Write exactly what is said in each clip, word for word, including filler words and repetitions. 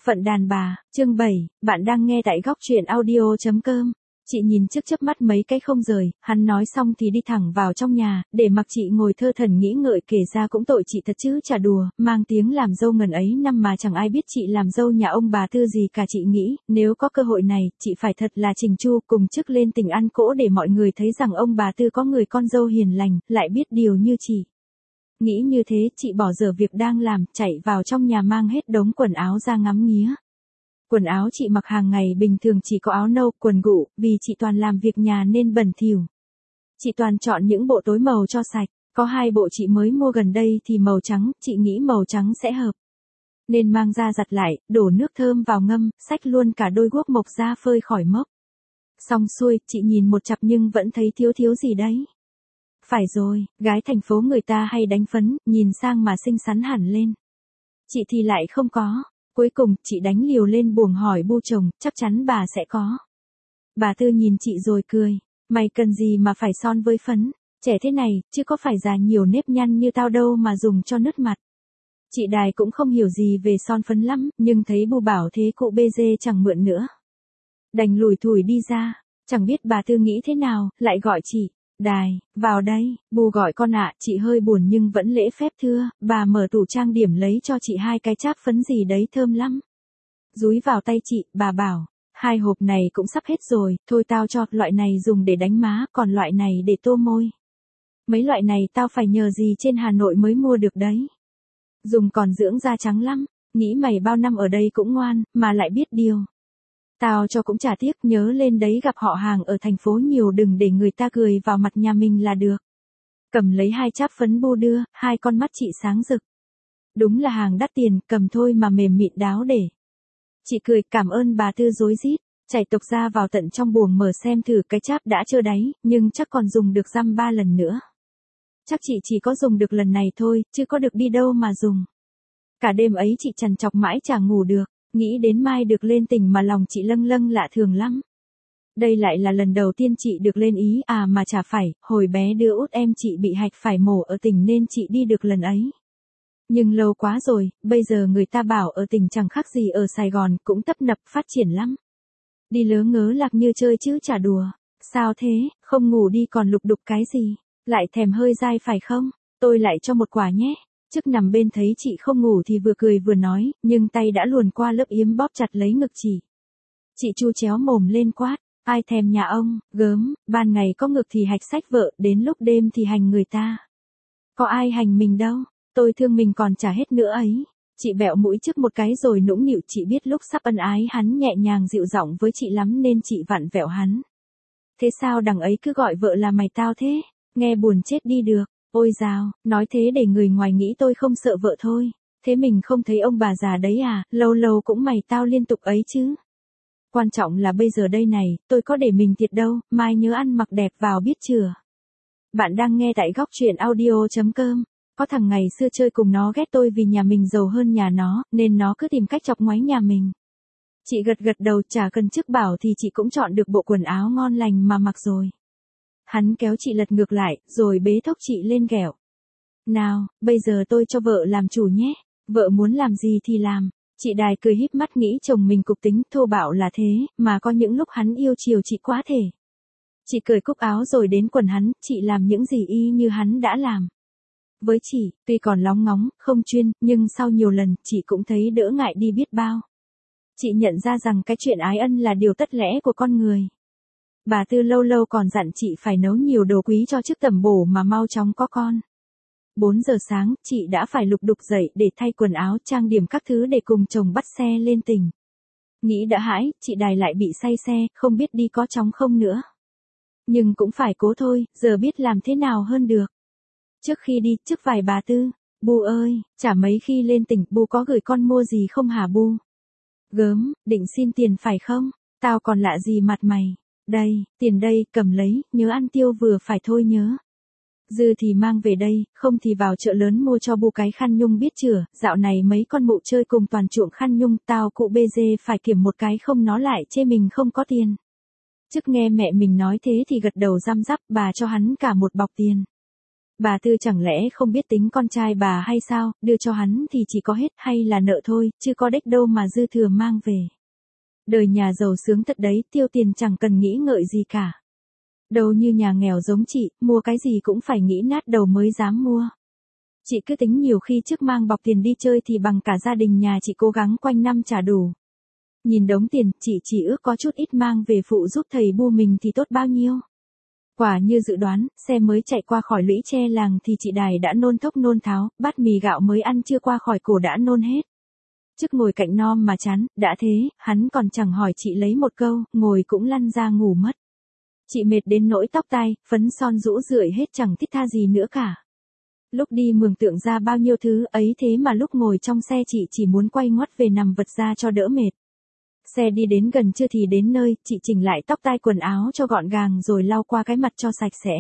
Phận đàn bà, chương bảy, bạn đang nghe tại góc truyện audio chấm com. Chị nhìn trước chớp mắt mấy cái không rời, hắn nói xong thì đi thẳng vào trong nhà, để mặc chị ngồi thơ thẩn nghĩ ngợi kể ra cũng tội chị thật chứ chả đùa, mang tiếng làm dâu ngần ấy năm mà chẳng ai biết chị làm dâu nhà ông bà Tư gì cả. Chị nghĩ, nếu có cơ hội này, chị phải thật là chỉnh chu cùng chức lên tình ăn cỗ để mọi người thấy rằng ông bà Tư có người con dâu hiền lành, lại biết điều như chị. Nghĩ như thế, chị bỏ dở việc đang làm, chạy vào trong nhà mang hết đống quần áo ra ngắm nghía. Quần áo chị mặc hàng ngày bình thường chỉ có áo nâu, quần gụ, vì chị toàn làm việc nhà nên bẩn thỉu. Chị toàn chọn những bộ tối màu cho sạch, có hai bộ chị mới mua gần đây thì màu trắng, chị nghĩ màu trắng sẽ hợp. Nên mang ra giặt lại, đổ nước thơm vào ngâm, xách luôn cả đôi guốc mộc ra phơi khỏi mốc. Xong xuôi, chị nhìn một chặp nhưng vẫn thấy thiếu thiếu gì đấy. Phải rồi, gái thành phố người ta hay đánh phấn, nhìn sang mà xinh xắn hẳn lên. Chị thì lại không có. Cuối cùng, chị đánh liều lên buồng hỏi bu chồng, chắc chắn bà sẽ có. Bà Tư nhìn chị rồi cười, mày cần gì mà phải son với phấn, trẻ thế này, chứ có phải già nhiều nếp nhăn như tao đâu mà dùng cho nứt mặt. Chị Đài cũng không hiểu gì về son phấn lắm, nhưng thấy bu bảo thế cụ bê dê chẳng mượn nữa. Đành lủi thủi đi ra, chẳng biết bà Tư nghĩ thế nào, lại gọi chị. Đài, vào đây, bu gọi con ạ. Chị hơi buồn nhưng vẫn lễ phép thưa, bà mở tủ trang điểm lấy cho chị hai cái cháp phấn gì đấy thơm lắm. Dúi vào tay chị, bà bảo, hai hộp này cũng sắp hết rồi, thôi tao cho, loại này dùng để đánh má, còn loại này để tô môi. Mấy loại này tao phải nhờ gì trên Hà Nội mới mua được đấy. Dùng còn dưỡng da trắng lắm, nghĩ mày bao năm ở đây cũng ngoan, mà lại biết điều. Tao cho cũng chả tiếc, nhớ lên đấy gặp họ hàng ở thành phố nhiều đừng để người ta cười vào mặt nhà mình là được. Cầm lấy hai cháp phấn bu đưa, hai con mắt chị sáng rực. Đúng là hàng đắt tiền, cầm thôi mà mềm mịn đáo để. Chị cười cảm ơn bà Tư rối rít, chảy tục ra vào tận trong buồng mở xem thử cái cháp đã trơ đáy, nhưng chắc còn dùng được dăm ba lần nữa. Chắc chị chỉ có dùng được lần này thôi, chứ có được đi đâu mà dùng. Cả đêm ấy chị trằn trọc mãi chả ngủ được. Nghĩ đến mai được lên tỉnh mà lòng chị lâng lâng lạ thường lắm. Đây lại là lần đầu tiên chị được lên Ý à mà chả phải, hồi bé đưa út em chị bị hạch phải mổ ở tỉnh nên chị đi được lần ấy. Nhưng lâu quá rồi, bây giờ người ta bảo ở tỉnh chẳng khác gì ở Sài Gòn, cũng tấp nập phát triển lắm. Đi lớ ngớ lạc như chơi chứ chả đùa. Sao thế, không ngủ đi còn lục đục cái gì, lại thèm hơi dai phải không, tôi lại cho một quả nhé. Chức nằm bên thấy chị không ngủ thì vừa cười vừa nói, nhưng tay đã luồn qua lớp yếm bóp chặt lấy ngực chị. Chị chu chéo mồm lên quát, ai thèm nhà ông, gớm, ban ngày có ngực thì hạch sách vợ, đến lúc đêm thì hành người ta. Có ai hành mình đâu, tôi thương mình còn chả hết nữa ấy. Chị bẹo mũi trước một cái rồi nũng nịu, chị biết lúc sắp ân ái hắn nhẹ nhàng dịu giọng với chị lắm nên chị vặn vẹo hắn. Thế sao đằng ấy cứ gọi vợ là mày tao thế, nghe buồn chết đi được. Ôi dào, nói thế để người ngoài nghĩ tôi không sợ vợ thôi. Thế mình không thấy ông bà già đấy à, lâu lâu cũng mày tao liên tục ấy chứ. Quan trọng là bây giờ đây này, tôi có để mình thiệt đâu, mai nhớ ăn mặc đẹp vào biết chưa. Bạn đang nghe tại góc truyện audio chấm com. Có thằng ngày xưa chơi cùng nó ghét tôi vì nhà mình giàu hơn nhà nó, nên nó cứ tìm cách chọc ngoáy nhà mình. Chị gật gật đầu, chả cần chức bảo thì chị cũng chọn được bộ quần áo ngon lành mà mặc rồi. Hắn kéo chị lật ngược lại, rồi bế thốc chị lên ghẹo. Nào, bây giờ tôi cho vợ làm chủ nhé, vợ muốn làm gì thì làm. Chị Đài cười híp mắt nghĩ chồng mình cục tính thô bạo là thế, mà có những lúc hắn yêu chiều chị quá thể. Chị cởi cúc áo rồi đến quần hắn, chị làm những gì y như hắn đã làm. Với chị, tuy còn lóng ngóng, không chuyên, nhưng sau nhiều lần, chị cũng thấy đỡ ngại đi biết bao. Chị nhận ra rằng cái chuyện ái ân là điều tất lẽ của con người. Bà Tư lâu lâu còn dặn chị phải nấu nhiều đồ quý cho chức tẩm bổ mà mau chóng có con. bốn giờ sáng, chị đã phải lục đục dậy để thay quần áo, trang điểm các thứ để cùng chồng bắt xe lên tỉnh. Nghĩ đã hãi, chị Đài lại bị say xe, không biết đi có chóng không nữa. Nhưng cũng phải cố thôi, giờ biết làm thế nào hơn được. Trước khi đi, trước vài bà Tư, Bu ơi, chả mấy khi lên tỉnh, Bu có gửi con mua gì không hả Bu? Gớm, định xin tiền phải không? Tao còn lạ gì mặt mày. Đây, tiền đây, cầm lấy, nhớ ăn tiêu vừa phải thôi nhớ. Dư thì mang về đây, không thì vào chợ lớn mua cho Bu cái khăn nhung biết chưa, dạo này mấy con mụ chơi cùng toàn chuộng khăn nhung, tao cụ bê dê phải kiểm một cái không nó lại chê mình không có tiền. Chức nghe mẹ mình nói thế thì gật đầu răm rắp, bà cho hắn cả một bọc tiền. Bà Tư chẳng lẽ không biết tính con trai bà hay sao, đưa cho hắn thì chỉ có hết hay là nợ thôi, chứ có đếch đâu mà dư thừa mang về. Đời nhà giàu sướng thật đấy, tiêu tiền chẳng cần nghĩ ngợi gì cả. Đâu như nhà nghèo giống chị, mua cái gì cũng phải nghĩ nát đầu mới dám mua. Chị cứ tính nhiều khi trước mang bọc tiền đi chơi thì bằng cả gia đình nhà chị cố gắng quanh năm trả đủ. Nhìn đống tiền, chị chỉ ước có chút ít mang về phụ giúp thầy bu mình thì tốt bao nhiêu. Quả như dự đoán, xe mới chạy qua khỏi lũy tre làng thì chị Đài đã nôn thốc nôn tháo, bát mì gạo mới ăn chưa qua khỏi cổ đã nôn hết. Chức ngồi cạnh non mà chán, đã thế, hắn còn chẳng hỏi chị lấy một câu, ngồi cũng lăn ra ngủ mất. Chị mệt đến nỗi tóc tai, phấn son rũ rượi hết chẳng thích tha gì nữa cả. Lúc đi mường tượng ra bao nhiêu thứ ấy thế mà lúc ngồi trong xe chị chỉ muốn quay ngoắt về nằm vật ra cho đỡ mệt. Xe đi đến gần chưa thì đến nơi, chị chỉnh lại tóc tai quần áo cho gọn gàng rồi lau qua cái mặt cho sạch sẽ.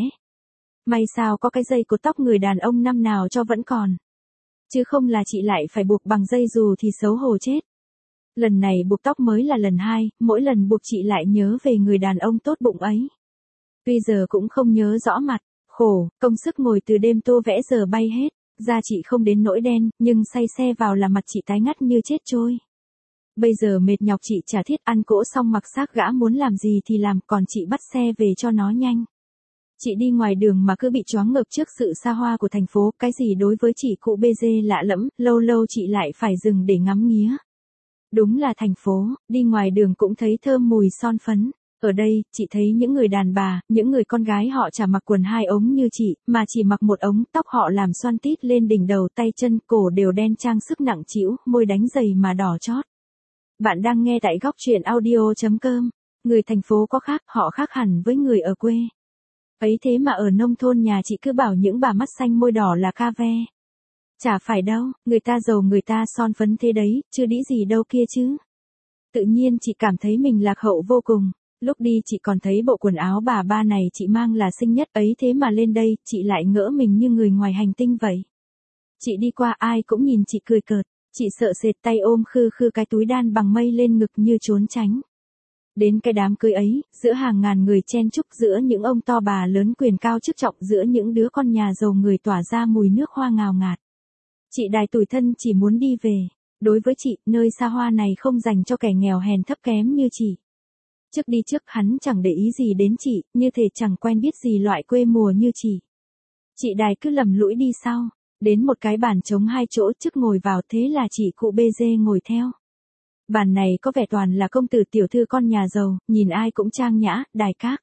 May sao có cái dây cột tóc người đàn ông năm nào cho vẫn còn. Chứ không là chị lại phải buộc bằng dây dù thì xấu hổ chết. Lần này buộc tóc mới là lần hai, mỗi lần buộc chị lại nhớ về người đàn ông tốt bụng ấy. Tuy giờ cũng không nhớ rõ mặt, khổ, công sức ngồi từ đêm tô vẽ giờ bay hết, da chị không đến nỗi đen, nhưng say xe vào là mặt chị tái ngắt như chết trôi. Bây giờ mệt nhọc chị chả thiết ăn cỗ xong mặc xác gã muốn làm gì thì làm, còn chị bắt xe về cho nó nhanh. Chị đi ngoài đường mà cứ bị choáng ngợp trước sự xa hoa của thành phố, cái gì đối với chị cụ bê dê lạ lẫm, lâu lâu chị lại phải dừng để ngắm nghía. Đúng là thành phố, đi ngoài đường cũng thấy thơm mùi son phấn. Ở đây, chị thấy những người đàn bà, những người con gái họ chả mặc quần hai ống như chị, mà chỉ mặc một ống, tóc họ làm xoăn tít lên đỉnh đầu, tay chân, cổ đều đen trang sức nặng trĩu, môi đánh dày mà đỏ chót. Bạn đang nghe tại góc truyện audio chấm com. Người thành phố có khác, họ khác hẳn với người ở quê. Ấy thế mà ở nông thôn nhà chị cứ bảo những bà mắt xanh môi đỏ là ca ve. Chả phải đâu, người ta giàu người ta son phấn thế đấy, chứ đĩ gì đâu kia chứ. Tự nhiên chị cảm thấy mình lạc hậu vô cùng. Lúc đi chị còn thấy bộ quần áo bà ba này chị mang là xinh nhất ấy thế mà lên đây, chị lại ngỡ mình như người ngoài hành tinh vậy. Chị đi qua ai cũng nhìn chị cười cợt, chị sợ sệt tay ôm khư khư cái túi đan bằng mây lên ngực như trốn tránh. Đến cái đám cưới ấy, giữa hàng ngàn người chen chúc, giữa những ông to bà lớn quyền cao chức trọng, giữa những đứa con nhà giàu người tỏa ra mùi nước hoa ngào ngạt. Chị Đài tủi thân chỉ muốn đi về. Đối với chị, nơi xa hoa này không dành cho kẻ nghèo hèn thấp kém như chị. Trước đi trước hắn chẳng để ý gì đến chị, như thể chẳng quen biết gì loại quê mùa như chị. Chị Đài cứ lầm lũi đi sau, đến một cái bàn trống hai chỗ trước ngồi vào, thế là chị cụ bê dê ngồi theo. Bàn này có vẻ toàn là công tử tiểu thư con nhà giàu, nhìn ai cũng trang nhã, đài các.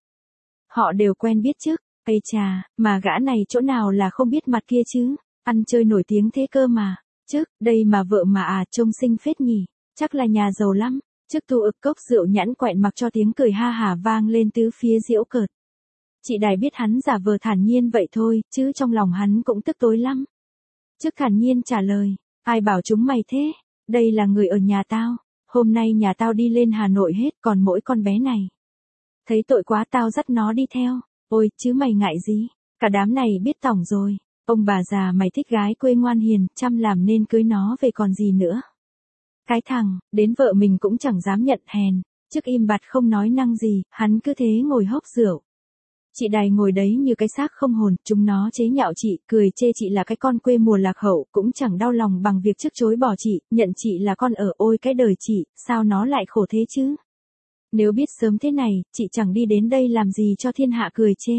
Họ đều quen biết chứ, ây chà, mà gã này chỗ nào là không biết mặt kia chứ, ăn chơi nổi tiếng thế cơ mà, chứ, đây mà vợ mà à, trông xinh phết nhỉ, chắc là nhà giàu lắm. Trước thu ực cốc rượu nhãn quẹn mặc cho tiếng cười ha hả vang lên tứ phía giễu cợt. Chị Đài biết hắn giả vờ thản nhiên vậy thôi, chứ trong lòng hắn cũng tức tối lắm. Trước thản nhiên trả lời, ai bảo chúng mày thế, đây là người ở nhà tao, hôm nay nhà tao đi lên Hà Nội hết, còn mỗi con bé này. Thấy tội quá tao dắt nó đi theo, ôi, chứ mày ngại gì, cả đám này biết tỏng rồi, ông bà già mày thích gái quê ngoan hiền, chăm làm nên cưới nó về còn gì nữa. Cái thằng, đến vợ mình cũng chẳng dám nhận hèn, trước im bặt không nói năng gì, hắn cứ thế ngồi hốc rượu. Chị Đài ngồi đấy như cái xác không hồn, chúng nó chế nhạo chị, cười chê chị là cái con quê mùa lạc hậu, cũng chẳng đau lòng bằng việc trước chối bỏ chị, nhận chị là con ở, ôi cái đời chị, sao nó lại khổ thế chứ. Nếu biết sớm thế này, chị chẳng đi đến đây làm gì cho thiên hạ cười chê.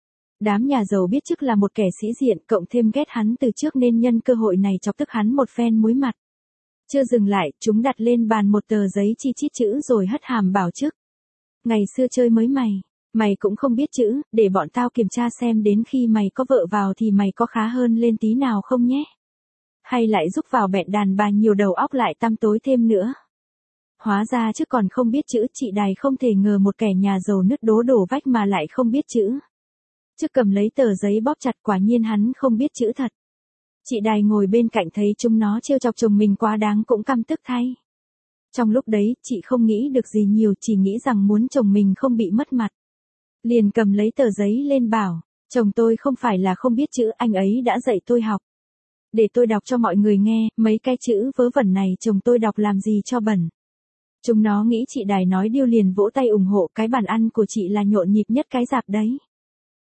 Đám nhà giàu biết trước là một kẻ sĩ diện, cộng thêm ghét hắn từ trước nên nhân cơ hội này chọc tức hắn một phen muối mặt. Chưa dừng lại, chúng đặt lên bàn một tờ giấy chi chít chữ rồi hất hàm bảo trước. Ngày xưa chơi mới mày, mày cũng không biết chữ, để bọn tao kiểm tra xem đến khi mày có vợ vào thì mày có khá hơn lên tí nào không nhé. Hay lại giúp vào bẹn đàn bà nhiều đầu óc lại tăm tối thêm nữa. Hóa ra chứ còn không biết chữ, chị Đài không thể ngờ một kẻ nhà giàu nứt đố đổ vách mà lại không biết chữ. Chứ cầm lấy tờ giấy bóp chặt, quả nhiên hắn không biết chữ thật. Chị Đài ngồi bên cạnh thấy chúng nó trêu chọc chồng mình quá đáng cũng căm tức thay. Trong lúc đấy, chị không nghĩ được gì nhiều, chỉ nghĩ rằng muốn chồng mình không bị mất mặt. Liền cầm lấy tờ giấy lên bảo, chồng tôi không phải là không biết chữ, anh ấy đã dạy tôi học. Để tôi đọc cho mọi người nghe, mấy cái chữ vớ vẩn này chồng tôi đọc làm gì cho bẩn. Chúng nó nghĩ chị Đài nói điêu liền vỗ tay ủng hộ, cái bàn ăn của chị là nhộn nhịp nhất cái dạp đấy.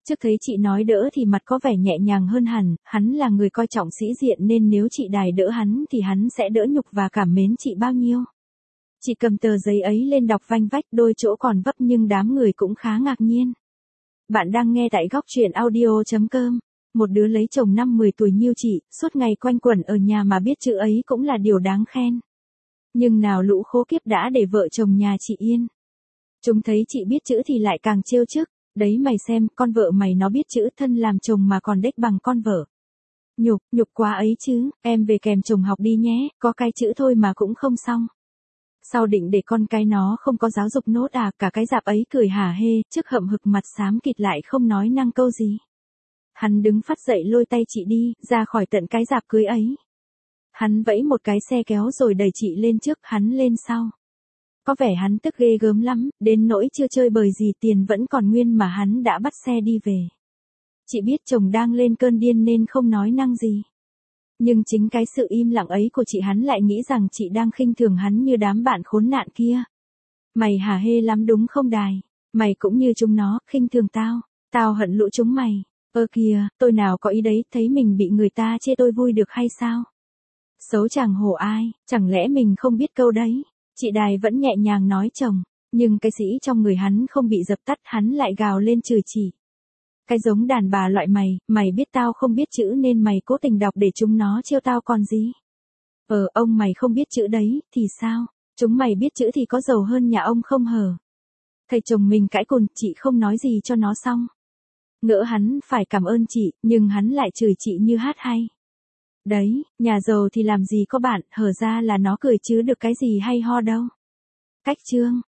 Trước thấy chị nói đỡ thì mặt có vẻ nhẹ nhàng hơn hẳn, hắn là người coi trọng sĩ diện nên nếu chị Đài đỡ hắn thì hắn sẽ đỡ nhục và cảm mến chị bao nhiêu. Chị cầm tờ giấy ấy lên đọc vanh vách, đôi chỗ còn vấp nhưng đám người cũng khá ngạc nhiên. Bạn đang nghe tại góc truyện audio.com. Một đứa lấy chồng năm mười tuổi như chị, suốt ngày quanh quẩn ở nhà mà biết chữ ấy cũng là điều đáng khen. Nhưng nào lũ khố kiếp đã để vợ chồng nhà chị yên. Chúng thấy chị biết chữ thì lại càng trêu chức. Đấy mày xem, con vợ mày nó biết chữ, thân làm chồng mà còn đếch bằng con vợ. Nhục, nhục quá ấy chứ, em về kèm chồng học đi nhé, có cái chữ thôi mà cũng không xong. Sao định để con cái nó không có giáo dục nốt à, cả cái dạp ấy cười hả hê, trước hậm hực mặt xám kịt lại không nói năng câu gì. Hắn đứng phát dậy lôi tay chị đi, ra khỏi tận cái dạp cưới ấy. Hắn vẫy một cái xe kéo rồi đẩy chị lên trước, hắn lên sau. Có vẻ hắn tức ghê gớm lắm, đến nỗi chưa chơi bời gì tiền vẫn còn nguyên mà hắn đã bắt xe đi về. Chị biết chồng đang lên cơn điên nên không nói năng gì. Nhưng chính cái sự im lặng ấy của chị hắn lại nghĩ rằng chị đang khinh thường hắn như đám bạn khốn nạn kia. Mày hả hê lắm đúng không Đài? Mày cũng như chúng nó, khinh thường tao. Tao hận lũ chúng mày. Ơ kìa, tôi nào có ý đấy, thấy mình bị người ta chê tôi vui được hay sao? Xấu chẳng hổ ai, chẳng lẽ mình không biết câu đấy? Chị Đài vẫn nhẹ nhàng nói chồng, nhưng cái sĩ trong người hắn không bị dập tắt, hắn lại gào lên chửi chị. Cái giống đàn bà loại mày, mày biết tao không biết chữ nên mày cố tình đọc để chúng nó trêu tao còn gì. Ờ, ông mày không biết chữ đấy, thì sao? Chúng mày biết chữ thì có giàu hơn nhà ông không hờ? Thầy chồng mình cãi cùn, chị không nói gì cho nó xong. Ngỡ hắn phải cảm ơn chị, nhưng hắn lại chửi chị như hát hay. Đấy, nhà giàu thì làm gì có bạn, hở ra là nó cười chứ được cái gì hay ho đâu. Cách chương.